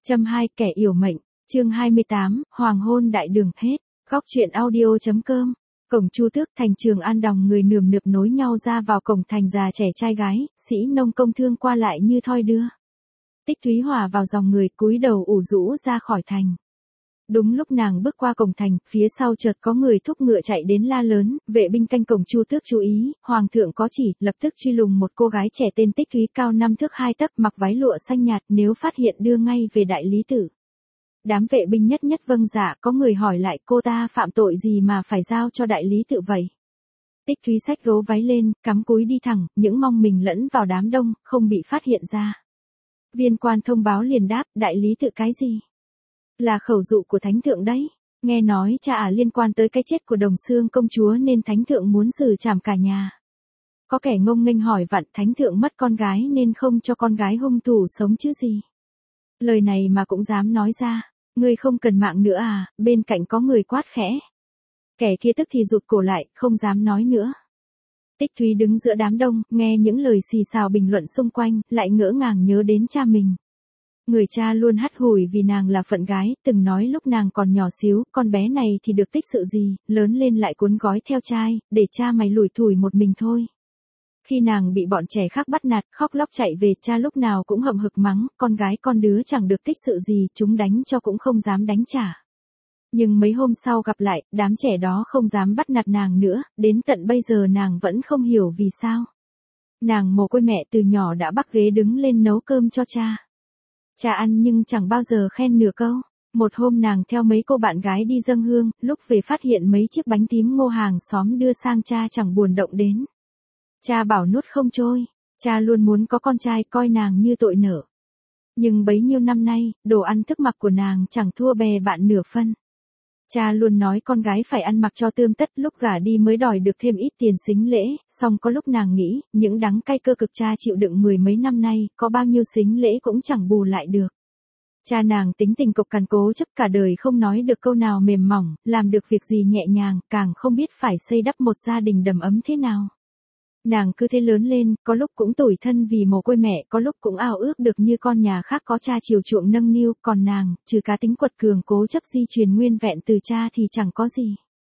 Châm 2 kẻ yểu mệnh, chương 28, hoàng hôn đại đường hết, góc chuyện audio.com. Cổng Chu Tước thành Trường An Đòng, người nườm nượp nối nhau ra vào cổng thành, già trẻ trai gái, sĩ nông công thương qua lại như thoi đưa. Tích Thúy hòa vào dòng người, cúi đầu ủ rũ ra khỏi thành. Đúng lúc nàng bước qua cổng thành, phía sau chợt có người thúc ngựa chạy đến la lớn, vệ binh canh cổng Chu Tước chú ý, hoàng thượng có chỉ, lập tức truy lùng một cô gái trẻ tên Tích Thúy, cao 5 thước 2 tấc, mặc váy lụa xanh nhạt, nếu phát hiện đưa ngay về đại lý tự. Đám vệ binh nhất nhất vâng dạ, có người hỏi lại, cô ta phạm tội gì mà phải giao cho đại lý tự vậy? Tích Thúy xách gấu váy lên, cắm cúi đi thẳng, những mong mình lẫn vào đám đông, không bị phát hiện ra. Viên quan thông báo liền đáp, đại lý tự cái gì? Là khẩu dụ của thánh thượng đấy. Nghe nói cha liên quan tới cái chết của Đồng Xương công chúa nên thánh thượng muốn xử trảm cả nhà. Có kẻ ngông nghênh hỏi vặn, thánh thượng mất con gái nên không cho con gái hung thủ sống chứ gì. Lời này mà cũng dám nói ra, ngươi không cần mạng nữa à? Bên cạnh có người quát khẽ. Kẻ kia tức thì rụt cổ lại, không dám nói nữa. Tích Thúy đứng giữa đám đông, nghe những lời xì xào bình luận xung quanh, lại ngỡ ngàng nhớ đến cha mình. Người cha luôn hắt hủi vì nàng là phận gái, từng nói lúc nàng còn nhỏ xíu, con bé này thì được tích sự gì, lớn lên lại cuốn gói theo trai, để cha mày lủi thủi một mình thôi. Khi nàng bị bọn trẻ khác bắt nạt, khóc lóc chạy về, cha lúc nào cũng hậm hực mắng, con gái con đứa chẳng được tích sự gì, chúng đánh cho cũng không dám đánh trả. Nhưng mấy hôm sau gặp lại, đám trẻ đó không dám bắt nạt nàng nữa, đến tận bây giờ nàng vẫn không hiểu vì sao. Nàng mồ côi mẹ từ nhỏ đã bắt ghế đứng lên nấu cơm cho cha. Cha ăn nhưng chẳng bao giờ khen nửa câu. Một hôm nàng theo mấy cô bạn gái đi dâng hương, lúc về phát hiện mấy chiếc bánh tím ngô hàng xóm đưa sang cha chẳng buồn động đến. Cha bảo nuốt không trôi, cha luôn muốn có con trai, coi nàng như tội nợ. Nhưng bấy nhiêu năm nay, đồ ăn thức mặc của nàng chẳng thua bè bạn nửa phân. Cha luôn nói con gái phải ăn mặc cho tươm tất, lúc gả đi mới đòi được thêm ít tiền sính lễ, song có lúc nàng nghĩ, những đắng cay cơ cực cha chịu đựng mười mấy năm nay, có bao nhiêu sính lễ cũng chẳng bù lại được. Cha nàng tính tình cộc cằn cố chấp, cả đời không nói được câu nào mềm mỏng, làm được việc gì nhẹ nhàng, càng không biết phải xây đắp một gia đình đầm ấm thế nào. Nàng cứ thế lớn lên, có lúc cũng tủi thân vì mồ côi mẹ, có lúc cũng ao ước được như con nhà khác có cha chiều chuộng nâng niu, còn nàng, trừ cá tính quật cường cố chấp di truyền nguyên vẹn từ cha thì chẳng có gì.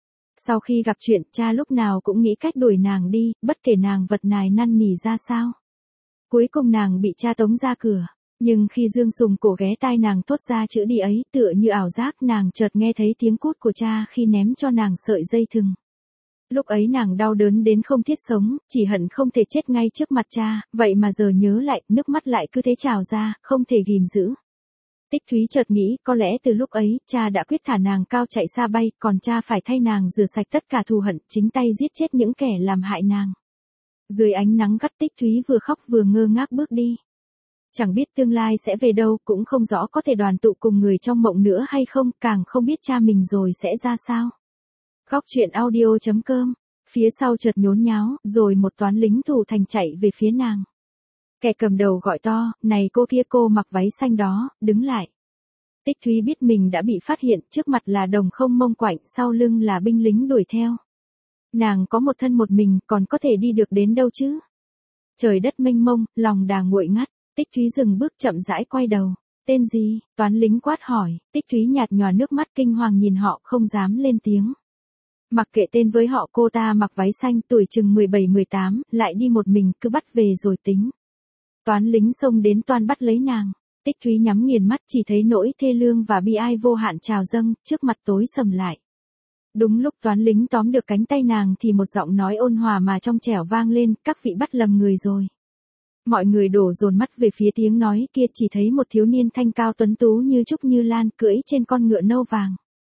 Sau khi gặp chuyện, cha lúc nào cũng nghĩ cách đuổi nàng đi, bất kể nàng vật nài năn nỉ ra sao. Cuối cùng nàng bị cha tống ra cửa, nhưng khi Dương Sùng cổ ghé tai nàng thốt ra chữ đi ấy, tựa như ảo giác, nàng chợt nghe thấy tiếng cút của cha khi ném cho nàng sợi dây thừng. Lúc ấy nàng đau đớn đến không thiết sống, chỉ hận không thể chết ngay trước mặt cha, vậy mà giờ nhớ lại, nước mắt lại cứ thế trào ra, không thể ghìm giữ. Tích Thúy chợt nghĩ, có lẽ từ lúc ấy, cha đã quyết thả nàng cao chạy xa bay, còn cha phải thay nàng rửa sạch tất cả thù hận, chính tay giết chết những kẻ làm hại nàng. Dưới ánh nắng gắt, Tích Thúy vừa khóc vừa ngơ ngác bước đi. Chẳng biết tương lai sẽ về đâu, cũng không rõ có thể đoàn tụ cùng người trong mộng nữa hay không, càng không biết cha mình rồi sẽ ra sao. Góc chuyện audio.com. Phía sau chợt nhốn nháo, rồi một toán lính thủ thành chạy về phía nàng. Kẻ cầm đầu gọi to, này cô kia, cô mặc váy xanh đó, đứng lại. Tích Thúy biết mình đã bị phát hiện, trước mặt là Đồng Không Mông Quạnh, sau lưng là binh lính đuổi theo. Nàng có một thân một mình, còn có thể đi được đến đâu chứ? Trời đất mênh mông, lòng đà nguội ngắt, Tích Thúy dừng bước chậm rãi quay đầu. Tên gì? Toán lính quát hỏi, Tích Thúy nhạt nhòa nước mắt kinh hoàng nhìn họ, không dám lên tiếng. Mặc kệ tên với họ, cô ta mặc váy xanh, tuổi chừng 17-18, lại đi một mình, cứ bắt về rồi tính. Toán lính xông đến toan bắt lấy nàng. Tích Thúy nhắm nghiền mắt, chỉ thấy nỗi thê lương và bi ai vô hạn trào dâng, trước mặt tối sầm lại. Đúng lúc toán lính tóm được cánh tay nàng thì một giọng nói ôn hòa mà trong trẻo vang lên, các vị bắt lầm người rồi. Mọi người đổ dồn mắt về phía tiếng nói kia, chỉ thấy một thiếu niên thanh cao tuấn tú như trúc như lan, cưỡi trên con ngựa nâu vàng.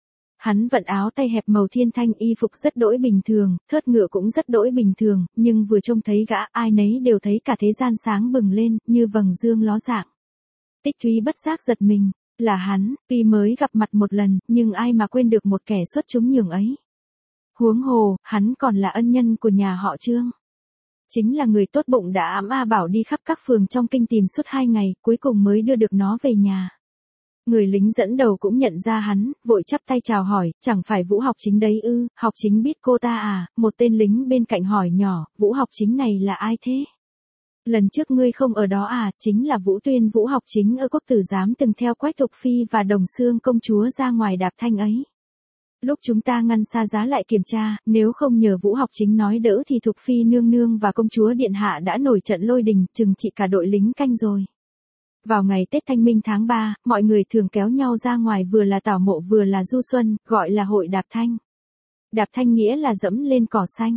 Hắn vận áo tay hẹp màu thiên thanh, y phục rất đỗi bình thường, thớt ngựa cũng rất đỗi bình thường, nhưng vừa trông thấy gã, ai nấy đều thấy cả thế gian sáng bừng lên, như vầng dương ló dạng. Tích Thúy bất giác giật mình, là hắn, tuy mới gặp mặt một lần, nhưng ai mà quên được một kẻ xuất chúng nhường ấy. Huống hồ, hắn còn là ân nhân của nhà họ Trương. Chính là người tốt bụng đã ẵm bảo đi khắp các phường trong kinh tìm suốt 2 ngày, cuối cùng mới đưa được nó về nhà. Người lính dẫn đầu cũng nhận ra hắn, vội chắp tay chào hỏi, chẳng phải Vũ Học Chính đấy ư? Học Chính biết cô ta à? Một tên lính bên cạnh hỏi nhỏ, Vũ Học Chính này là ai thế? Lần trước ngươi không ở đó à, chính là Vũ Tuyên Vũ học chính ở Quốc Tử Giám từng theo Quách Thục Phi và Đồng Xương công chúa ra ngoài đạp thanh ấy. Lúc chúng ta ngăn xa giá lại kiểm tra, nếu không nhờ Vũ học chính nói đỡ thì Thục Phi nương nương và công chúa điện hạ đã nổi trận lôi đình, chừng trị cả đội lính canh rồi. Vào ngày Tết Thanh Minh tháng 3, mọi người thường kéo nhau ra ngoài vừa là tảo mộ vừa là du xuân, gọi là hội đạp thanh. Đạp thanh nghĩa là dẫm lên cỏ xanh.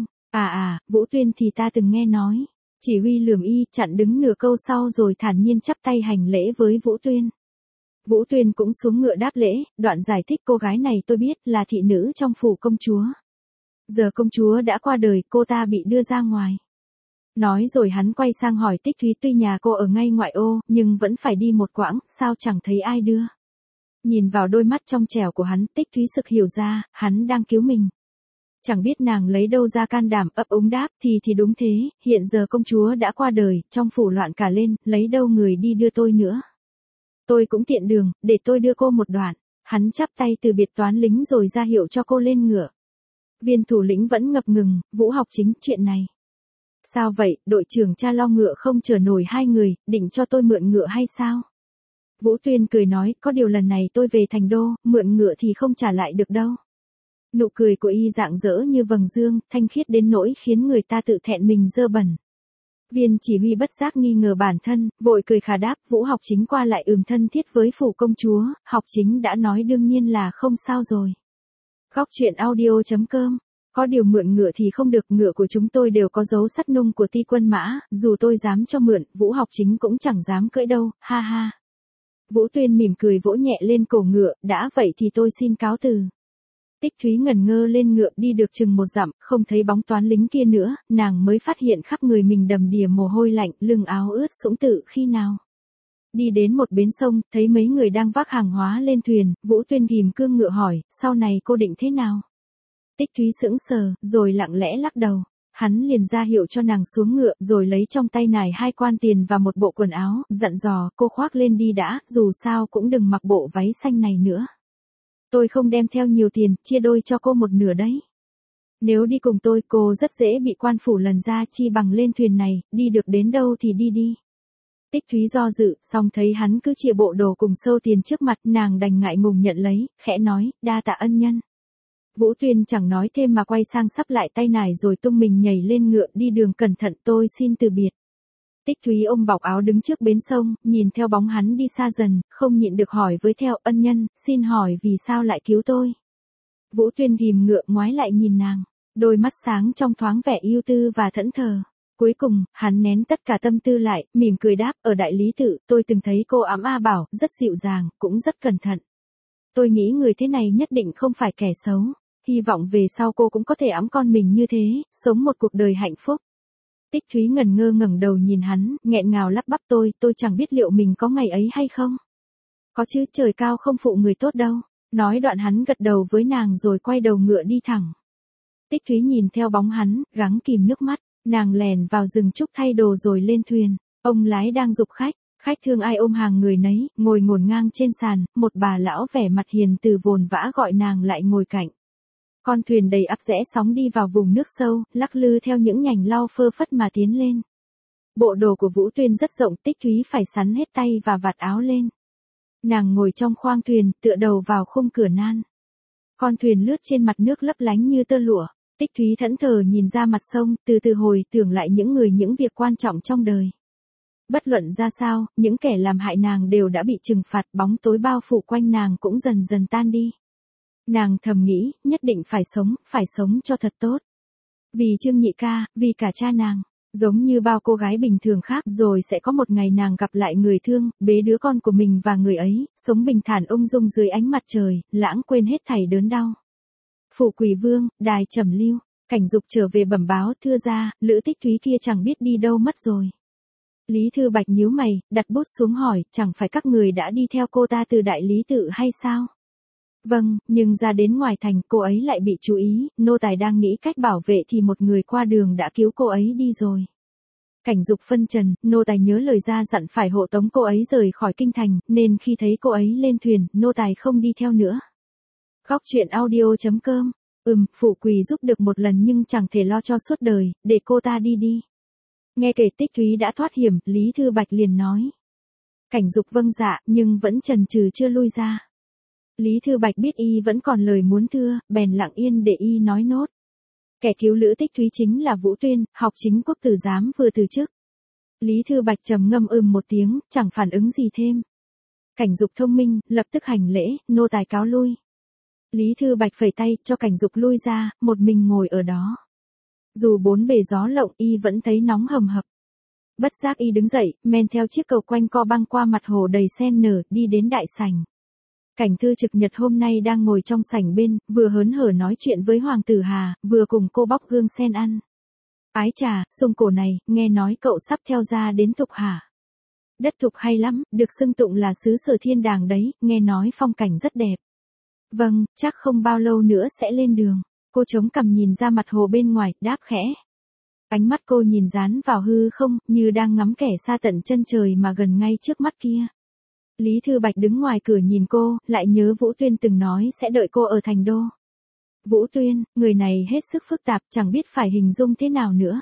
Vũ Tuyên thì ta từng nghe nói. Chỉ huy lườm y chặn đứng nửa câu sau rồi thản nhiên chắp tay hành lễ với Vũ Tuyên. Vũ Tuyên cũng xuống ngựa đáp lễ, đoạn giải thích cô gái này tôi biết là thị nữ trong phủ công chúa. Giờ công chúa đã qua đời, cô ta bị đưa ra ngoài. Nói rồi hắn quay sang hỏi Tích Thúy tuy nhà cô ở ngay ngoại ô, nhưng vẫn phải đi một quãng, sao chẳng thấy ai đưa. Nhìn vào đôi mắt trong trẻo của hắn, Tích Thúy sực hiểu ra, hắn đang cứu mình. Chẳng biết nàng lấy đâu ra can đảm ấp úng đáp thì đúng thế, hiện giờ công chúa đã qua đời, trong phủ loạn cả lên, lấy đâu người đi đưa tôi nữa. Tôi cũng tiện đường, để tôi đưa cô một đoạn. Hắn chắp tay từ biệt toán lính rồi ra hiệu cho cô lên ngựa. Viên thủ lĩnh vẫn ngập ngừng, Vũ học chính, chuyện này. Sao vậy, đội trưởng cha lo ngựa không chở nổi hai người, định cho tôi mượn ngựa hay sao? Vũ Tuyên cười nói, có điều lần này tôi về thành đô, mượn ngựa thì không trả lại được đâu. Nụ cười của y rạng rỡ như vầng dương, thanh khiết đến nỗi khiến người ta tự thẹn mình dơ bẩn. Viên chỉ huy bất giác nghi ngờ bản thân, vội cười khà đáp, Vũ học chính qua lại thân thiết với phủ công chúa, học chính đã nói đương nhiên là không sao rồi. Góc truyện audio.com. Có điều mượn ngựa thì không được, ngựa của chúng tôi đều có dấu sắt nung của Ti quân mã, dù tôi dám cho mượn, Vũ học chính cũng chẳng dám cưỡi đâu, ha ha. Vũ Tuyên mỉm cười vỗ nhẹ lên cổ ngựa, đã vậy thì tôi xin cáo từ. Tích Thúy ngẩn ngơ lên ngựa đi được chừng 1 dặm, không thấy bóng toán lính kia nữa, nàng mới phát hiện khắp người mình đầm đìa mồ hôi lạnh, lưng áo ướt sũng tự khi nào. Đi đến một bến sông, thấy mấy người đang vác hàng hóa lên thuyền, Vũ Tuyên ghim cương ngựa hỏi, sau này cô định thế nào? Tích Thúy sững sờ, rồi lặng lẽ lắc đầu. Hắn liền ra hiệu cho nàng xuống ngựa, rồi lấy trong tay nải 2 quan tiền và một bộ quần áo, dặn dò, cô khoác lên đi đã, dù sao cũng đừng mặc bộ váy xanh này nữa. Tôi không đem theo nhiều tiền, chia đôi cho cô 1/2 đấy. Nếu đi cùng tôi, cô rất dễ bị quan phủ lần ra, chi bằng lên thuyền này, đi được đến đâu thì đi đi. Tích Thúy do dự, xong thấy hắn cứ chia bộ đồ cùng sâu tiền trước mặt, nàng đành ngại ngùng nhận lấy, khẽ nói, đa tạ ân nhân. Vũ Tuyên chẳng nói thêm mà quay sang sắp lại tay nải rồi tung mình nhảy lên ngựa, đi đường cẩn thận, tôi xin từ biệt. Tích Thúy ôm bọc áo đứng trước bến sông, nhìn theo bóng hắn đi xa dần, không nhịn được hỏi với theo, ân nhân, xin hỏi vì sao lại cứu tôi. Vũ Tuyên ghim ngựa ngoái lại nhìn nàng, đôi mắt sáng trong thoáng vẻ yêu tư và thẫn thờ. Cuối cùng, hắn nén tất cả tâm tư lại, mỉm cười đáp, ở đại lý tự, tôi từng thấy cô ẵm A Bảo, rất dịu dàng, cũng rất cẩn thận. Tôi nghĩ người thế này nhất định không phải kẻ xấu. Hy vọng về sau cô cũng có thể ẵm con mình như thế, sống một cuộc đời hạnh phúc. Tích Thúy ngẩn ngơ ngẩng đầu nhìn hắn, nghẹn ngào lắp bắp tôi chẳng biết liệu mình có ngày ấy hay không. Có chứ, trời cao không phụ người tốt đâu. Nói đoạn hắn gật đầu với nàng rồi quay đầu ngựa đi thẳng. Tích Thúy nhìn theo bóng hắn, gắng kìm nước mắt, nàng lèn vào rừng trúc thay đồ rồi lên thuyền. Ông lái đang giục khách, khách thương ai ôm hàng người nấy, ngồi ngổn ngang trên sàn, một bà lão vẻ mặt hiền từ vồn vã gọi nàng lại ngồi cạnh. Con thuyền đầy ắp rẽ sóng đi vào vùng nước sâu, lắc lư theo những nhành lau phơ phất mà tiến lên. Bộ đồ của Vũ Tuyên rất rộng, Tích Thúy phải sắn hết tay và vạt áo lên. Nàng ngồi trong khoang thuyền, tựa đầu vào khung cửa nan. Con thuyền lướt trên mặt nước lấp lánh như tơ lụa. Tích Thúy thẫn thờ nhìn ra mặt sông, từ từ hồi tưởng lại những việc quan trọng trong đời. Bất luận ra sao, những kẻ làm hại nàng đều đã bị trừng phạt, bóng tối bao phủ quanh nàng cũng dần dần tan đi. Nàng thầm nghĩ, nhất định phải sống cho thật tốt. Vì Trương Nhị ca, vì cả cha nàng, giống như bao cô gái bình thường khác, rồi sẽ có một ngày nàng gặp lại người thương, bế đứa con của mình và người ấy, sống bình thản ung dung dưới ánh mặt trời, lãng quên hết thảy đớn đau. Phủ Quỷ Vương, đài Trầm Lưu, Cảnh Dục trở về bẩm báo, thưa ra, Lữ Tích Thúy kia chẳng biết đi đâu mất rồi. Lý Thư Bạch nhíu mày, đặt bút xuống hỏi, chẳng phải các người đã đi theo cô ta từ đại lý tự hay sao? Vâng, nhưng ra đến ngoài thành, cô ấy lại bị chú ý, nô tài đang nghĩ cách bảo vệ thì một người qua đường đã cứu cô ấy đi rồi. Cảnh Dục phân trần, nô tài nhớ lời ra dặn phải hộ tống cô ấy rời khỏi kinh thành, nên khi thấy cô ấy lên thuyền, nô tài không đi theo nữa. Góc truyện audio.com. Phủ Quỳ giúp được một lần nhưng chẳng thể lo cho suốt đời, để cô ta đi đi. Nghe kể Tích Thúy đã thoát hiểm, Lý Thư Bạch liền nói. Cảnh Dục vâng dạ, nhưng vẫn chần chừ chưa lui ra. Lý Thư Bạch biết y vẫn còn lời muốn thưa, bèn lặng yên để y nói nốt. Kẻ cứu Lữ Tích Thúy chính là Vũ Tuyên, học chính quốc tử giám vừa từ chức. Lý Thư Bạch trầm ngâm một tiếng, chẳng phản ứng gì thêm. Cảnh Dục thông minh, lập tức hành lễ, nô tài cáo lui. Lý Thư Bạch phẩy tay, cho Cảnh Dục lui ra, một mình ngồi ở đó. Dù bốn bề gió lộng, y vẫn thấy nóng hầm hập. Bất giác y đứng dậy, men theo chiếc cầu quanh co băng qua mặt hồ đầy sen nở, đi đến đại sảnh. Cảnh Thư Trực Nhật hôm nay đang ngồi trong sảnh bên, vừa hớn hở nói chuyện với Hoàng tử Hà, vừa cùng cô bóc gương sen ăn. Ái chà, sông cổ này, nghe nói cậu sắp theo ra đến Thục hả? Đất Thục hay lắm, được xưng tụng là xứ sở thiên đàng đấy, nghe nói phong cảnh rất đẹp. Vâng, chắc không bao lâu nữa sẽ lên đường. Cô chống cằm nhìn ra mặt hồ bên ngoài, đáp khẽ. Ánh mắt cô nhìn dán vào hư không, như đang ngắm kẻ xa tận chân trời mà gần ngay trước mắt kia. Lý Thư Bạch đứng ngoài cửa nhìn cô, lại nhớ Vũ Tuyên từng nói sẽ đợi cô ở thành đô. Vũ Tuyên, người này hết sức phức tạp, chẳng biết phải hình dung thế nào nữa.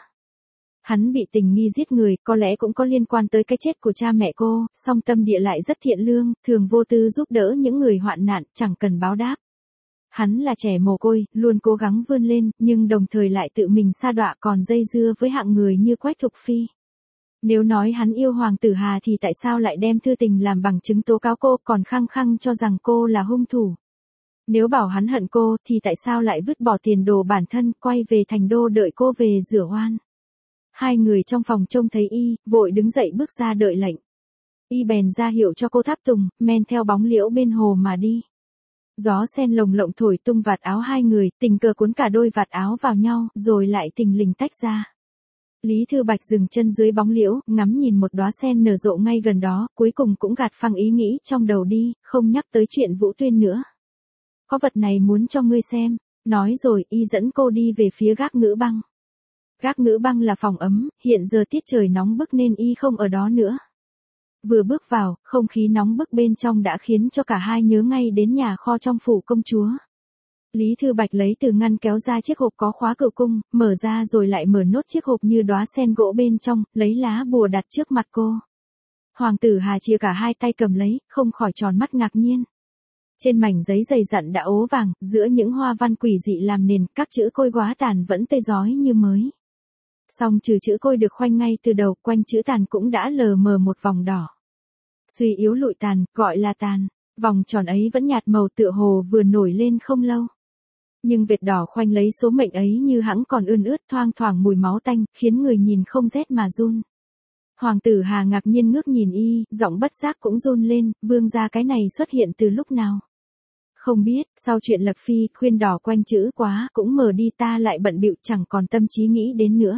Hắn bị tình nghi giết người, có lẽ cũng có liên quan tới cái chết của cha mẹ cô, song tâm địa lại rất thiện lương, thường vô tư giúp đỡ những người hoạn nạn, chẳng cần báo đáp. Hắn là trẻ mồ côi, luôn cố gắng vươn lên, nhưng đồng thời lại tự mình sa đọa còn dây dưa với hạng người như Quách Thục Phi. Nếu nói hắn yêu Hoàng tử Hà thì tại sao lại đem thư tình làm bằng chứng tố cáo cô, còn khăng khăng cho rằng cô là hung thủ. Nếu bảo hắn hận cô thì tại sao lại vứt bỏ tiền đồ bản thân, quay về thành đô đợi cô về rửa oan. Hai người trong phòng trông thấy y, vội đứng dậy bước ra đợi lệnh. Y bèn ra hiệu cho cô tháp tùng, men theo bóng liễu bên hồ mà đi. Gió sen lồng lộng thổi tung vạt áo hai người, tình cờ cuốn cả đôi vạt áo vào nhau, rồi lại tình lình tách ra. Lý Thư Bạch dừng chân dưới bóng liễu, ngắm nhìn một đóa sen nở rộ ngay gần đó, cuối cùng cũng gạt phăng ý nghĩ trong đầu đi, không nhắc tới chuyện Vũ Tuyên nữa. Có vật này muốn cho ngươi xem, nói rồi y dẫn cô đi về phía Gác Ngữ Băng. Gác Ngữ Băng là phòng ấm, hiện giờ tiết trời nóng bức nên y không ở đó nữa. Vừa bước vào, không khí nóng bức bên trong đã khiến cho cả hai nhớ ngay đến nhà kho trong phủ công chúa. Lý Thư Bạch lấy từ ngăn kéo ra chiếc hộp có khóa cửu cung, mở ra rồi lại mở nốt chiếc hộp như đóa sen gỗ bên trong, lấy lá bùa đặt trước mặt cô. Hoàng tử Hà chia cả hai tay cầm lấy, không khỏi tròn mắt ngạc nhiên. Trên mảnh giấy dày dặn đã ố vàng, giữa những hoa văn quỷ dị làm nền, các chữ côi góa tàn vẫn tươi rói như mới. Song trừ chữ côi được khoanh ngay từ đầu, quanh chữ tàn cũng đã lờ mờ một vòng đỏ. Suy yếu lụi tàn, gọi là tàn, vòng tròn ấy vẫn nhạt màu tựa hồ vừa nổi lên không lâu. Nhưng vệt đỏ khoanh lấy số mệnh ấy như hẵng còn ươn ướt thoang thoảng mùi máu tanh, khiến người nhìn không rét mà run. Hoàng tử Hà ngạc nhiên ngước nhìn y, giọng bất giác cũng run lên, vương gia cái này xuất hiện từ lúc nào? Không biết, sau chuyện Lập Phi, khuyên đỏ quanh chữ quá, cũng mờ đi ta lại bận bịu chẳng còn tâm trí nghĩ đến nữa.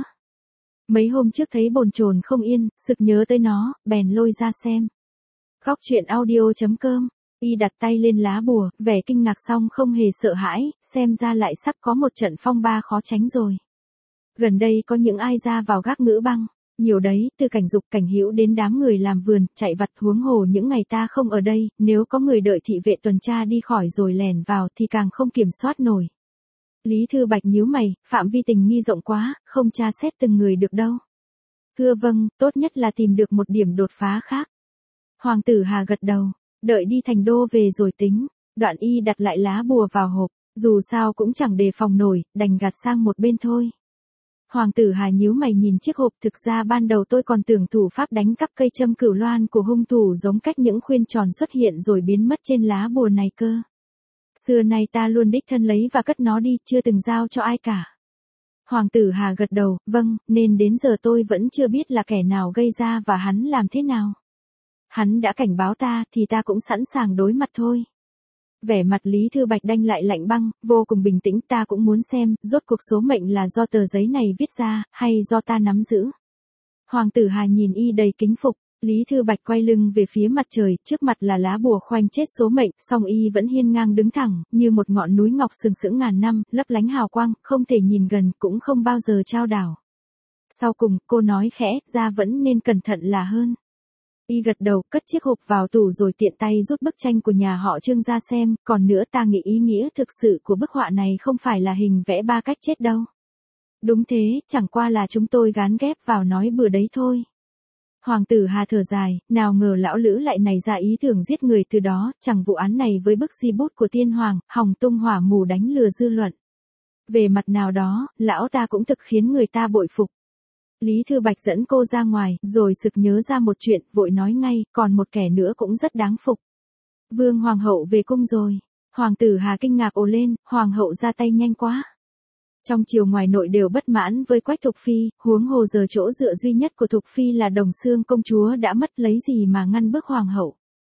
Mấy hôm trước thấy bồn chồn không yên, sực nhớ tới nó, bèn lôi ra xem. Góc truyện audio.com. Y đặt tay lên lá bùa, vẻ kinh ngạc xong không hề sợ hãi, xem ra lại sắp có một trận phong ba khó tránh rồi. Gần đây có những ai ra vào Gác Ngữ Băng, nhiều đấy, từ Cảnh Dục Cảnh Hữu đến đám người làm vườn, chạy vặt huống hồ những ngày ta không ở đây, nếu có người đợi thị vệ tuần tra đi khỏi rồi lèn vào thì càng không kiểm soát nổi. Lý Thư Bạch nhíu mày, phạm vi tình nghi rộng quá, không tra xét từng người được đâu. Thưa vâng, tốt nhất là tìm được một điểm đột phá khác. Hoàng tử Hà gật đầu, đợi đi thành đô về rồi tính. Đoạn y đặt lại lá bùa vào hộp, dù sao cũng chẳng đề phòng nổi, đành gạt sang một bên thôi. Hoàng tử Hà nhíu mày nhìn chiếc hộp, thực ra ban đầu tôi còn tưởng thủ pháp đánh cắp cây châm cửu loan của hung thủ giống cách những khuyên tròn xuất hiện rồi biến mất trên lá bùa này cơ. Xưa nay ta luôn đích thân lấy và cất nó đi, chưa từng giao cho ai cả. Hoàng tử Hà gật đầu, vâng, nên đến giờ tôi vẫn chưa biết là kẻ nào gây ra và hắn làm thế nào. Hắn đã cảnh báo ta thì ta cũng sẵn sàng đối mặt thôi. Vẻ mặt Lý Thư Bạch đanh lại lạnh băng, vô cùng bình tĩnh, ta cũng muốn xem, rốt cuộc số mệnh là do tờ giấy này viết ra, hay do ta nắm giữ. Hoàng tử Hà nhìn y đầy kính phục, Lý Thư Bạch quay lưng về phía mặt trời, trước mặt là lá bùa khoanh chết số mệnh, song y vẫn hiên ngang đứng thẳng, như một ngọn núi ngọc sừng sững ngàn năm, lấp lánh hào quang, không thể nhìn gần, cũng không bao giờ chao đảo. Sau cùng, cô nói khẽ, ra vẫn nên cẩn thận là hơn. Y gật đầu, cất chiếc hộp vào tủ rồi tiện tay rút bức tranh của nhà họ Trương ra xem, còn nữa ta nghĩ ý nghĩa thực sự của bức họa này không phải là hình vẽ ba cách chết đâu. Đúng thế, chẳng qua là chúng tôi gán ghép vào nói bừa đấy thôi. Hoàng tử Hà thở dài, nào ngờ lão Lữ lại nảy ra ý tưởng giết người từ đó, chẳng vụ án này với bức di bút của tiên hoàng, hòng tung hỏa mù đánh lừa dư luận. Về mặt nào đó, lão ta cũng thực khiến người ta bội phục. Lý Thư Bạch dẫn cô ra ngoài, rồi sực nhớ ra một chuyện, vội nói ngay, còn một kẻ nữa cũng rất đáng phục. Vương Hoàng hậu về cung rồi. Hoàng tử Hà kinh ngạc ồ lên, Hoàng hậu ra tay nhanh quá. Trong triều ngoài nội đều bất mãn với Quách Thục Phi, huống hồ giờ chỗ dựa duy nhất của Thục Phi là Đồng Xương công chúa đã mất lấy gì mà ngăn bước Hoàng hậu.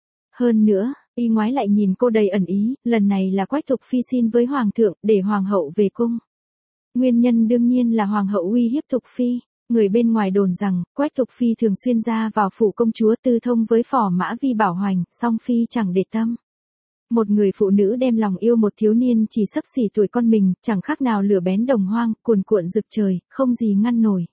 Hơn nữa, y ngoái lại nhìn cô đầy ẩn ý, lần này là Quách Thục Phi xin với Hoàng thượng để Hoàng hậu về cung. Nguyên nhân đương nhiên là Hoàng hậu uy hiếp Thục Phi. Người bên ngoài đồn rằng, Quách Thục Phi thường xuyên ra vào phủ công chúa tư thông với Phò Mã Vi Bảo Hoành, song Phi chẳng để tâm. Một người phụ nữ đem lòng yêu một thiếu niên chỉ xấp xỉ tuổi con mình, chẳng khác nào lửa bén đồng hoang, cuồn cuộn rực trời, không gì ngăn nổi.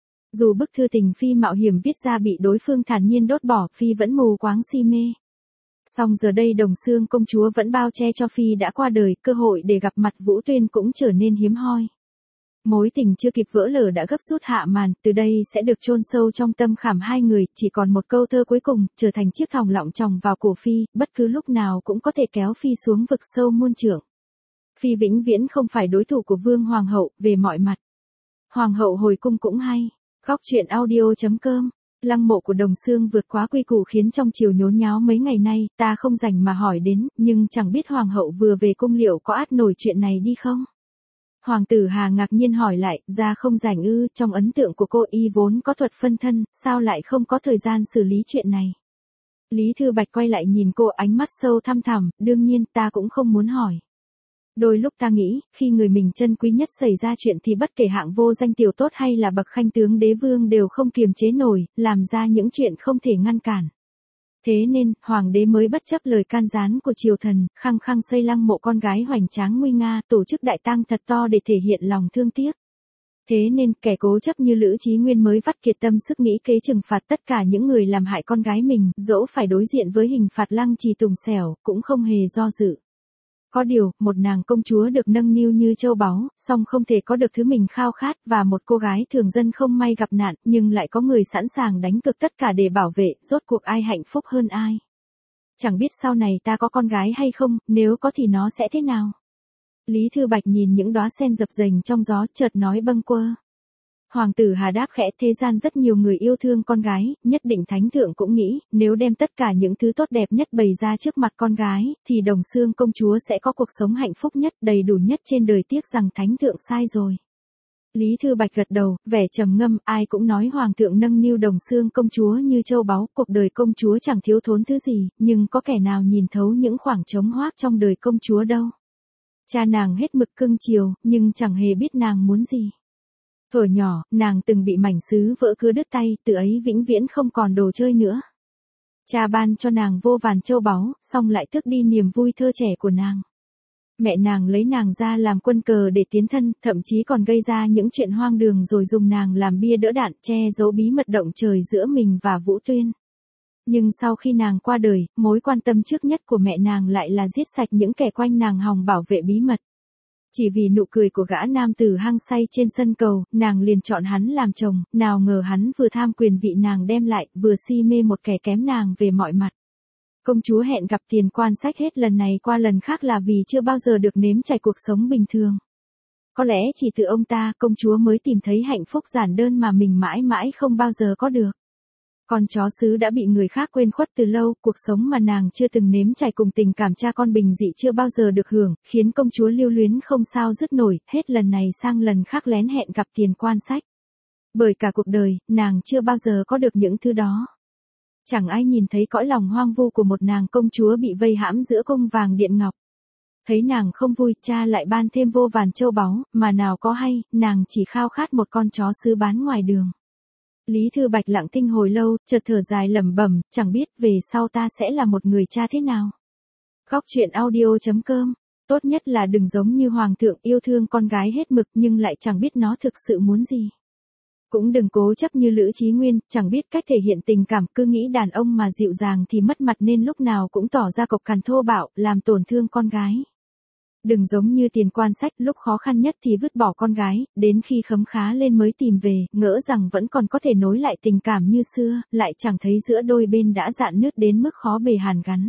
Dù bức thư tình Phi mạo hiểm viết ra bị đối phương thản nhiên đốt bỏ, Phi vẫn mù quáng si mê. Song giờ đây Đồng Xương công chúa vẫn bao che cho Phi đã qua đời, cơ hội để gặp mặt Vũ Tuyên cũng trở nên hiếm hoi. Mối tình chưa kịp vỡ lở đã gấp rút hạ màn, từ đây sẽ được chôn sâu trong tâm khảm hai người, chỉ còn một câu thơ cuối cùng, trở thành chiếc thòng lọng tròng vào cổ Phi, bất cứ lúc nào cũng có thể kéo Phi xuống vực sâu muôn trượng. Phi vĩnh viễn không phải đối thủ của Vương Hoàng hậu, về mọi mặt. Hoàng hậu hồi cung cũng hay. Góc truyện audio.com. Lăng mộ của Đồng Xương vượt quá quy củ khiến trong triều nhốn nháo mấy ngày nay, ta không rảnh mà hỏi đến, nhưng chẳng biết Hoàng hậu vừa về cung liệu có át nổi chuyện này đi không? Hoàng tử Hà ngạc nhiên hỏi lại, ra không rảnh ư, trong ấn tượng của cô y vốn có thuật phân thân, sao lại không có thời gian xử lý chuyện này? Lý Thư Bạch quay lại nhìn cô ánh mắt sâu thăm thẳm, đương nhiên ta cũng không muốn hỏi. Đôi lúc ta nghĩ, khi người mình trân quý nhất xảy ra chuyện thì bất kể hạng vô danh tiểu tốt hay là bậc khanh tướng đế vương đều không kiềm chế nổi, làm ra những chuyện không thể ngăn cản. Thế nên, hoàng đế mới bất chấp lời can gián của triều thần, khăng khăng xây lăng mộ con gái hoành tráng nguy nga, tổ chức đại tang thật to để thể hiện lòng thương tiếc. Thế nên, kẻ cố chấp như Lữ Chí Nguyên mới vắt kiệt tâm sức nghĩ kế trừng phạt tất cả những người làm hại con gái mình, dẫu phải đối diện với hình phạt lăng trì tùng xẻo, cũng không hề do dự. Có điều, một nàng công chúa được nâng niu như châu báu, song không thể có được thứ mình khao khát, và một cô gái thường dân không may gặp nạn, nhưng lại có người sẵn sàng đánh cược tất cả để bảo vệ, rốt cuộc ai hạnh phúc hơn ai. Chẳng biết sau này ta có con gái hay không, nếu có thì nó sẽ thế nào? Lý Thư Bạch nhìn những đóa sen dập dềnh trong gió, chợt nói bâng quơ. Hoàng tử Hà đáp khẽ, thế gian rất nhiều người yêu thương con gái, nhất định thánh thượng cũng nghĩ, nếu đem tất cả những thứ tốt đẹp nhất bày ra trước mặt con gái, thì Đồng Xương công chúa sẽ có cuộc sống hạnh phúc nhất, đầy đủ nhất trên đời, tiếc rằng thánh thượng sai rồi. Lý Thư Bạch gật đầu, vẻ trầm ngâm, ai cũng nói hoàng thượng nâng niu Đồng Xương công chúa như châu báu, cuộc đời công chúa chẳng thiếu thốn thứ gì, nhưng có kẻ nào nhìn thấu những khoảng trống hoác trong đời công chúa đâu. Cha nàng hết mực cưng chiều, nhưng chẳng hề biết nàng muốn gì. Thuở nhỏ, nàng từng bị mảnh sứ vỡ cưa đứt tay, từ ấy vĩnh viễn không còn đồ chơi nữa. Cha ban cho nàng vô vàn châu báu, xong lại tước đi niềm vui thơ trẻ của nàng. Mẹ nàng lấy nàng ra làm quân cờ để tiến thân, thậm chí còn gây ra những chuyện hoang đường rồi dùng nàng làm bia đỡ đạn, che giấu bí mật động trời giữa mình và Vũ Tuyên. Nhưng sau khi nàng qua đời, mối quan tâm trước nhất của mẹ nàng lại là giết sạch những kẻ quanh nàng hòng bảo vệ bí mật. Chỉ vì nụ cười của gã nam tử hăng say trên sân cầu, nàng liền chọn hắn làm chồng, nào ngờ hắn vừa tham quyền vị nàng đem lại, vừa si mê một kẻ kém nàng về mọi mặt. Công chúa hẹn gặp Tiền Quan Sách hết lần này qua lần khác là vì chưa bao giờ được nếm trải cuộc sống bình thường. Có lẽ chỉ từ ông ta, công chúa mới tìm thấy hạnh phúc giản đơn mà mình mãi mãi không bao giờ có được. Con chó sứ đã bị người khác quên khuất từ lâu, cuộc sống mà nàng chưa từng nếm trải cùng tình cảm cha con bình dị chưa bao giờ được hưởng, khiến công chúa lưu luyến không sao dứt nổi, hết lần này sang lần khác lén hẹn gặp Tiền Quan Sách. Bởi cả cuộc đời, nàng chưa bao giờ có được những thứ đó. Chẳng ai nhìn thấy cõi lòng hoang vu của một nàng công chúa bị vây hãm giữa cung vàng điện ngọc. Thấy nàng không vui, cha lại ban thêm vô vàn châu báu, mà nào có hay, nàng chỉ khao khát một con chó sứ bán ngoài đường. Lý Thư Bạch lặng thinh hồi lâu, chợt thở dài lẩm bẩm, chẳng biết về sau ta sẽ là một người cha thế nào. Góc truyện audio.com. Tốt nhất là đừng giống như hoàng thượng yêu thương con gái hết mực nhưng lại chẳng biết nó thực sự muốn gì. Cũng đừng cố chấp như Lữ Chí Nguyên, chẳng biết cách thể hiện tình cảm, cứ nghĩ đàn ông mà dịu dàng thì mất mặt nên lúc nào cũng tỏ ra cộc cằn thô bạo, làm tổn thương con gái. Đừng giống như Tiền Quan Sách, lúc khó khăn nhất thì vứt bỏ con gái, đến khi khấm khá lên mới tìm về, ngỡ rằng vẫn còn có thể nối lại tình cảm như xưa, lại chẳng thấy giữa đôi bên đã rạn nứt đến mức khó bề hàn gắn.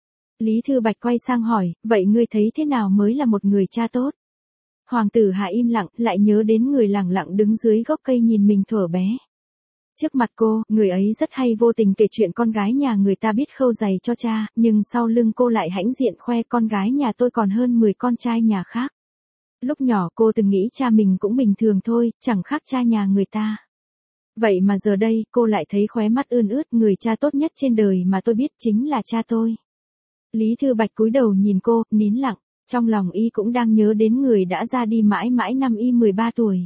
Lý Thư Bạch quay sang hỏi, vậy ngươi thấy thế nào mới là một người cha tốt? Hoàng tử Hà im lặng, lại nhớ đến người lẳng lặng đứng dưới gốc cây nhìn mình thuở bé. Trước mặt cô, người ấy rất hay vô tình kể chuyện con gái nhà người ta biết khâu giày cho cha, nhưng sau lưng cô lại hãnh diện khoe con gái nhà tôi còn hơn 10 con trai nhà khác. Lúc nhỏ cô từng nghĩ cha mình cũng bình thường thôi, chẳng khác cha nhà người ta. Vậy mà giờ đây, cô lại thấy khóe mắt ươn ướt, người cha tốt nhất trên đời mà tôi biết chính là cha tôi. Lý Thư Bạch cúi đầu nhìn cô, nín lặng, trong lòng y cũng đang nhớ đến người đã ra đi mãi mãi năm y 13 tuổi.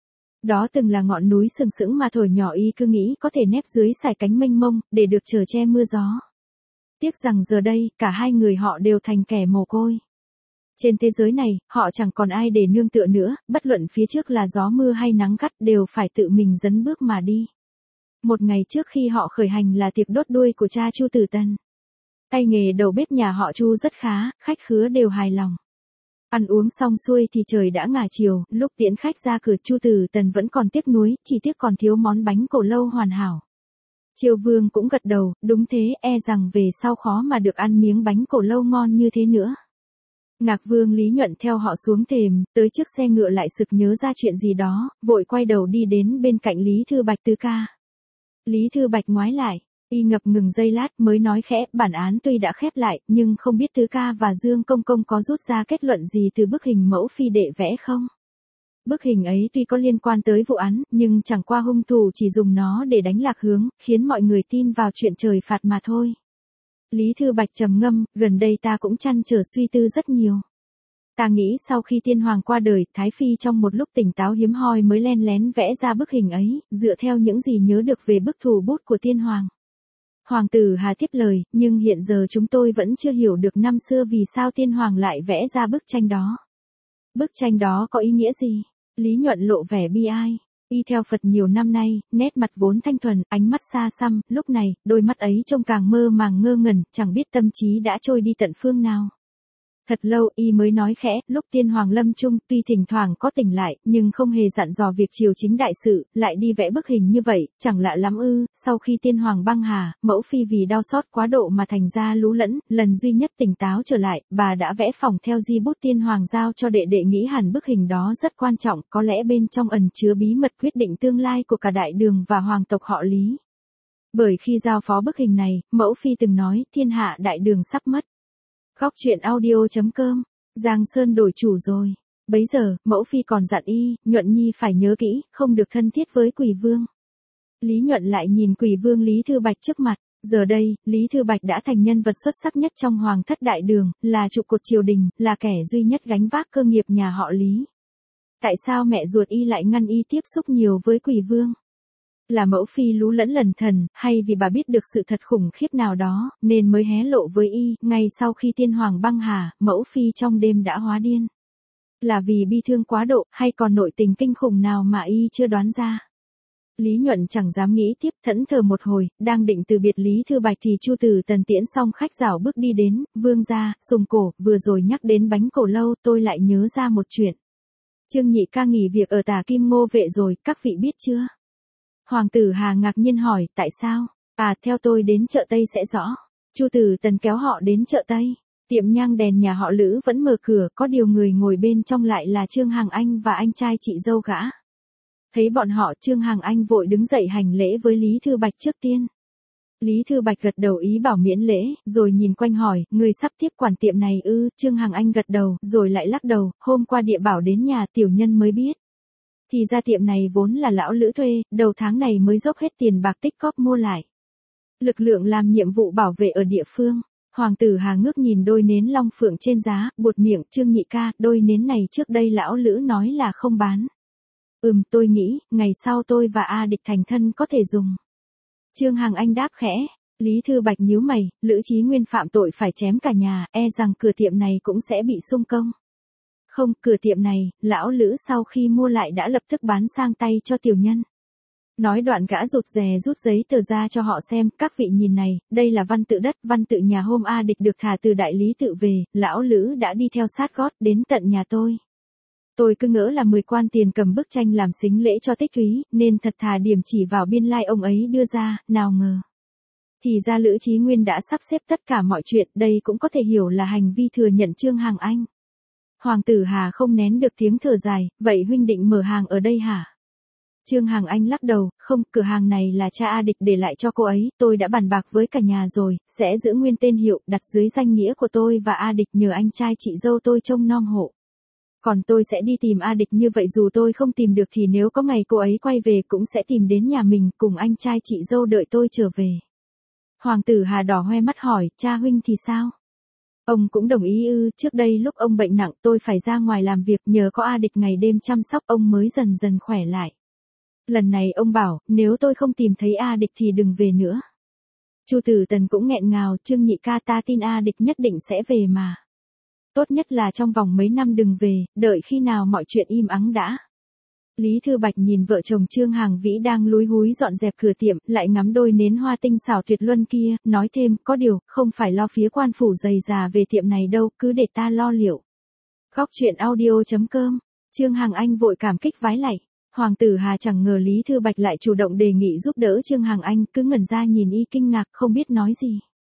Đó từng là ngọn núi sừng sững mà thổi nhỏ y cứ nghĩ có thể nép dưới sải cánh mênh mông, để được chở che mưa gió. Tiếc rằng giờ đây, cả hai người họ đều thành kẻ mồ côi. Trên thế giới này, họ chẳng còn ai để nương tựa nữa, bất luận phía trước là gió mưa hay nắng gắt đều phải tự mình dấn bước mà đi. Một ngày trước khi họ khởi hành là tiệc đốt đuôi của cha Chu Tử Tần. Tay nghề đầu bếp nhà họ Chu rất khá, khách khứa đều hài lòng. Ăn uống xong xuôi thì trời đã ngả chiều, lúc tiễn khách ra cửa Chu Tử Tần vẫn còn tiếc nuối, chỉ tiếc còn thiếu món bánh cổ lâu hoàn hảo. Triều Vương cũng gật đầu, đúng thế, e rằng về sau khó mà được ăn miếng bánh cổ lâu ngon như thế nữa. Ngạc Vương Lý Nhuận theo họ xuống thềm, tới trước xe ngựa lại sực nhớ ra chuyện gì đó, vội quay đầu đi đến bên cạnh Lý Thư Bạch tứ ca. Lý Thư Bạch ngoái lại, y ngập ngừng giây lát mới nói khẽ, bản án tuy đã khép lại, nhưng không biết tứ ca và Dương Công Công có rút ra kết luận gì từ bức hình mẫu phi đệ vẽ không? Bức hình ấy tuy có liên quan tới vụ án, nhưng chẳng qua hung thủ chỉ dùng nó để đánh lạc hướng, khiến mọi người tin vào chuyện trời phạt mà thôi. Lý Thư Bạch trầm ngâm, gần đây ta cũng trăn trở suy tư rất nhiều. Ta nghĩ sau khi tiên hoàng qua đời, Thái Phi trong một lúc tỉnh táo hiếm hoi mới len lén vẽ ra bức hình ấy, dựa theo những gì nhớ được về bức thủ bút của tiên hoàng. Hoàng tử Hà tiếp lời, nhưng hiện giờ chúng tôi vẫn chưa hiểu được năm xưa vì sao tiên hoàng lại vẽ ra bức tranh đó. Bức tranh đó có ý nghĩa gì? Lý Nhuận lộ vẻ bi ai. Y theo Phật nhiều năm nay, nét mặt vốn thanh thuần, ánh mắt xa xăm, lúc này, đôi mắt ấy trông càng mơ màng ngơ ngẩn, chẳng biết tâm trí đã trôi đi tận phương nào. Thật lâu y mới nói khẽ, lúc tiên hoàng lâm chung, tuy thỉnh thoảng có tỉnh lại, nhưng không hề dặn dò việc triều chính đại sự, lại đi vẽ bức hình như vậy, chẳng lạ lắm ư. Sau khi tiên hoàng băng hà, mẫu phi vì đau xót quá độ mà thành ra lú lẫn, lần duy nhất tỉnh táo trở lại, bà đã vẽ phỏng theo di bút tiên hoàng giao cho đệ đệ, nghĩ hẳn bức hình đó rất quan trọng, có lẽ bên trong ẩn chứa bí mật quyết định tương lai của cả đại đường và hoàng tộc họ Lý. Bởi khi giao phó bức hình này, mẫu phi từng nói, thiên hạ đại đường sắp mất. Góc truyện audio.com, Giang Sơn đổi chủ rồi. Bấy giờ, mẫu phi còn dặn y, Nhuận Nhi phải nhớ kỹ, không được thân thiết với Quỷ Vương. Lý Nhuận lại nhìn Quỷ Vương Lý Thư Bạch trước mặt. Giờ đây, Lý Thư Bạch đã thành nhân vật xuất sắc nhất trong hoàng thất đại đường, là trụ cột triều đình, là kẻ duy nhất gánh vác cơ nghiệp nhà họ Lý. Tại sao mẹ ruột y lại ngăn y tiếp xúc nhiều với Quỷ Vương? Là mẫu phi lú lẫn lẩn thần, hay vì bà biết được sự thật khủng khiếp nào đó, nên mới hé lộ với y, ngay sau khi tiên hoàng băng hà, mẫu phi trong đêm đã hóa điên. Là vì bi thương quá độ, hay còn nội tình kinh khủng nào mà y chưa đoán ra? Lý Nhuận chẳng dám nghĩ tiếp, thẫn thờ một hồi, đang định từ biệt Lý Thư Bạch thì Chu Tử Tần tiễn xong khách rảo bước đi đến, vương gia, Sùng Cổ, vừa rồi nhắc đến bánh cổ lâu, tôi lại nhớ ra một chuyện. Trương Nhị ca nghỉ việc ở Tả Kim Ngô Vệ rồi, các vị biết chưa? Hoàng tử Hà ngạc nhiên hỏi, tại sao? À, theo tôi đến chợ Tây sẽ rõ. Chu Tử Tần kéo họ đến chợ Tây. Tiệm nhang đèn nhà họ Lữ vẫn mở cửa, có điều người ngồi bên trong lại là Trương Hằng Anh và anh trai chị dâu gã. Thấy bọn họ, Trương Hằng Anh vội đứng dậy hành lễ với Lý Thư Bạch trước tiên. Lý Thư Bạch gật đầu ý bảo miễn lễ, rồi nhìn quanh hỏi, người sắp tiếp quản tiệm này ư? Trương Hằng Anh gật đầu, rồi lại lắc đầu, hôm qua địa bảo đến nhà tiểu nhân mới biết. Thì ra tiệm này vốn là lão Lữ thuê, đầu tháng này mới dốc hết tiền bạc tích cóp mua lại. Lực lượng làm nhiệm vụ bảo vệ ở địa phương. Hoàng tử Hà ngước nhìn đôi nến long phượng trên giá, buột miệng, Trương Nhị ca, đôi nến này trước đây lão Lữ nói là không bán. Tôi nghĩ, ngày sau tôi và A Địch thành thân có thể dùng. Trương Hằng Anh đáp khẽ. Lý Thư Bạch nhíu mày, Lữ Chí Nguyên phạm tội phải chém cả nhà, e rằng cửa tiệm này cũng sẽ bị xung công. Không, cửa tiệm này, lão Lữ sau khi mua lại đã lập tức bán sang tay cho tiểu nhân. Nói đoạn gã rút giấy tờ ra cho họ xem, các vị nhìn này, đây là văn tự đất, văn tự nhà hôm A Địch được thả từ đại lý tự về, lão Lữ đã đi theo sát gót đến tận nhà tôi. Tôi cứ ngỡ là 10 quan tiền cầm bức tranh làm sính lễ cho Tích Thúy, nên thật thà điểm chỉ vào biên lai ông ấy đưa ra, nào ngờ. Thì ra Lữ Chí Nguyên đã sắp xếp tất cả mọi chuyện, đây cũng có thể hiểu là hành vi thừa nhận Trương Hằng Anh. Hoàng tử Hà không nén được tiếng thở dài, vậy huynh định mở hàng ở đây hả? Trương Hằng Anh lắc đầu, không, cửa hàng này là cha A Địch để lại cho cô ấy, tôi đã bàn bạc với cả nhà rồi, sẽ giữ nguyên tên hiệu, đặt dưới danh nghĩa của tôi và A Địch nhờ anh trai chị dâu tôi trông nom hộ. Còn tôi sẽ đi tìm A Địch, như vậy dù tôi không tìm được thì nếu có ngày cô ấy quay về cũng sẽ tìm đến nhà mình, cùng anh trai chị dâu đợi tôi trở về. Hoàng tử Hà đỏ hoe mắt hỏi, cha huynh thì sao? Ông cũng đồng ý ư? Trước đây lúc ông bệnh nặng tôi phải ra ngoài làm việc, nhờ có A Địch ngày đêm chăm sóc ông mới dần dần khỏe lại. Lần này ông bảo, nếu tôi không tìm thấy A Địch thì đừng về nữa. Chu Tử Tần cũng nghẹn ngào, Trương nhị ca, ta tin A Địch nhất định sẽ về mà. Tốt nhất là trong vòng mấy năm đừng về, đợi khi nào mọi chuyện im ắng đã. Lý Thư Bạch nhìn vợ chồng Trương Hằng Vĩ đang lúi húi dọn dẹp cửa tiệm, lại ngắm đôi nến hoa tinh xảo tuyệt luân kia, nói thêm, có điều, không phải lo phía quan phủ dày già về tiệm này đâu, cứ để ta lo liệu. Góc truyện audio.com, Trương Hằng Anh vội cảm kích vái lạy. Hoàng tử Hà chẳng ngờ Lý Thư Bạch lại chủ động đề nghị giúp đỡ Trương Hằng Anh, cứ ngẩn ra nhìn y kinh ngạc không biết nói gì.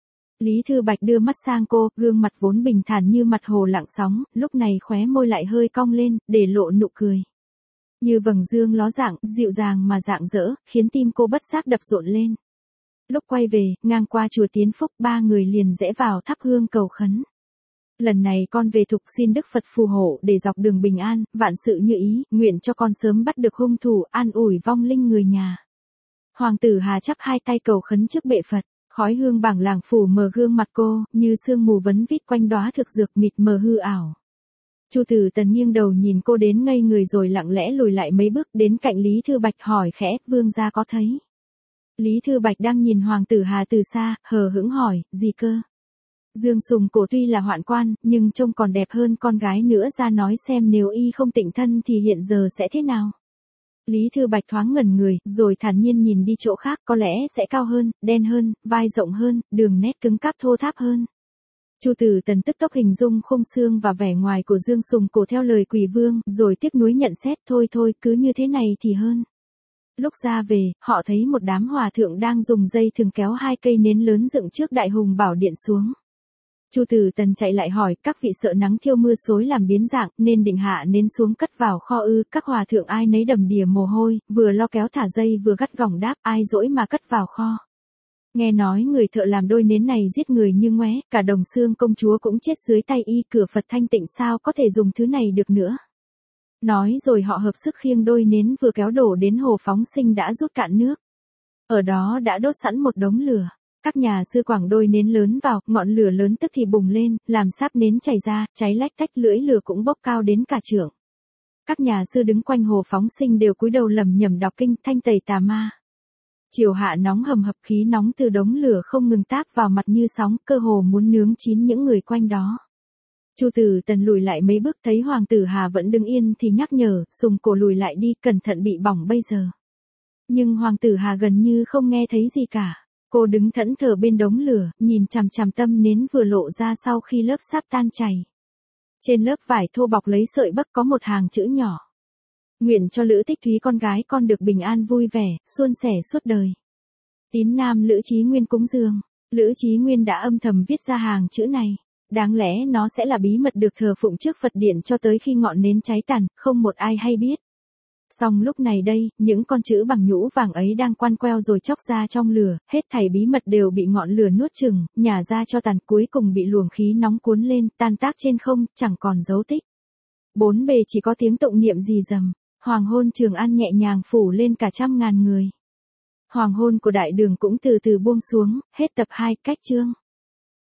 Lý Thư Bạch đưa mắt sang cô, gương mặt vốn bình thản như mặt hồ lặng sóng, lúc này khóe môi lại hơi cong lên, để lộ nụ cười. Như vầng dương ló dạng, dịu dàng mà rạng rỡ, khiến tim cô bất giác đập rộn lên. Lúc quay về, ngang qua chùa Tiến Phúc, ba người liền rẽ vào thắp hương cầu khấn. Lần này con về thục xin Đức Phật phù hộ để dọc đường bình an, vạn sự như ý, nguyện cho con sớm bắt được hung thủ, an ủi vong linh người nhà. Hoàng tử Hà chắp hai tay cầu khấn trước bệ Phật, khói hương bảng làng phủ mờ gương mặt cô, như sương mù vấn vít quanh đóa thực dược mịt mờ hư ảo. Chu Tử Tần nghiêng đầu nhìn cô đến ngây người rồi lặng lẽ lùi lại mấy bước đến cạnh Lý Thư Bạch hỏi khẽ, vương gia có thấy? Lý Thư Bạch đang nhìn Hoàng tử Hà từ xa, hờ hững hỏi, gì cơ? Dương Sùng Cổ tuy là hoạn quan, nhưng trông còn đẹp hơn con gái nữa, ra nói xem nếu y không tịnh thân thì hiện giờ sẽ thế nào? Lý Thư Bạch thoáng ngẩn người, rồi thản nhiên nhìn đi chỗ khác, có lẽ sẽ cao hơn, đen hơn, vai rộng hơn, đường nét cứng cáp thô tháp hơn. Chu Tử Tần tức tốc hình dung khung xương và vẻ ngoài của Dương Sùng Cổ theo lời Quỷ Vương, rồi tiếc nuối nhận xét, thôi cứ như thế này thì hơn. Lúc ra về, họ thấy một đám hòa thượng đang dùng dây thừng kéo hai cây nến lớn dựng trước Đại Hùng Bảo Điện xuống. Chu Tử Tần chạy lại hỏi, các vị sợ nắng thiêu mưa xối làm biến dạng, nên định hạ nến xuống cất vào kho ư? Các hòa thượng ai nấy đầm đìa mồ hôi, vừa lo kéo thả dây vừa gắt gỏng đáp, ai dỗi mà cất vào kho. Nghe nói người thợ làm đôi nến này giết người như ngoé, cả Đồng Xương công chúa cũng chết dưới tay y, cửa Phật thanh tịnh sao có thể dùng thứ này được nữa. Nói rồi họ hợp sức khiêng đôi nến vừa kéo đổ đến hồ phóng sinh đã rút cạn nước. Ở đó đã đốt sẵn một đống lửa. Các nhà sư quảng đôi nến lớn vào, ngọn lửa lớn tức thì bùng lên, làm sáp nến chảy ra, cháy lách tách, lưỡi lửa cũng bốc cao đến cả trượng. Các nhà sư đứng quanh hồ phóng sinh đều cúi đầu lẩm nhẩm đọc kinh thanh tẩy tà ma. Chiều hạ nóng hầm hập, khí nóng từ đống lửa không ngừng táp vào mặt như sóng, cơ hồ muốn nướng chín những người quanh đó. Chu Tử Tần lùi lại mấy bước thấy Hoàng tử Hà vẫn đứng yên thì nhắc nhở, Sùng Cổ lùi lại đi, cẩn thận bị bỏng bây giờ. Nhưng Hoàng tử Hà gần như không nghe thấy gì cả. Cô đứng thẫn thờ bên đống lửa, nhìn chằm chằm tâm nến vừa lộ ra sau khi lớp sáp tan chảy. Trên lớp vải thô bọc lấy sợi bắc có một hàng chữ nhỏ. Nguyện cho Lữ Tích Thúy con gái con được bình an vui vẻ, suôn sẻ suốt đời. Tín nam Lữ Chí Nguyên cúng dường. Lữ Chí Nguyên đã âm thầm viết ra hàng chữ này. Đáng lẽ nó sẽ là bí mật được thờ phụng trước Phật điện cho tới khi ngọn nến cháy tàn, không một ai hay biết. Song lúc này đây, những con chữ bằng nhũ vàng ấy đang quăn queo rồi chóc ra trong lửa, hết thảy bí mật đều bị ngọn lửa nuốt chửng, nhả ra cho tàn, cuối cùng bị luồng khí nóng cuốn lên, tan tác trên không, chẳng còn dấu tích. Bốn bề chỉ có tiếng tụng niệm rì rầm, hoàng hôn Trường An nhẹ nhàng phủ lên cả trăm ngàn người. Hoàng hôn của đại đường cũng từ từ buông xuống, hết tập 2, cách chương.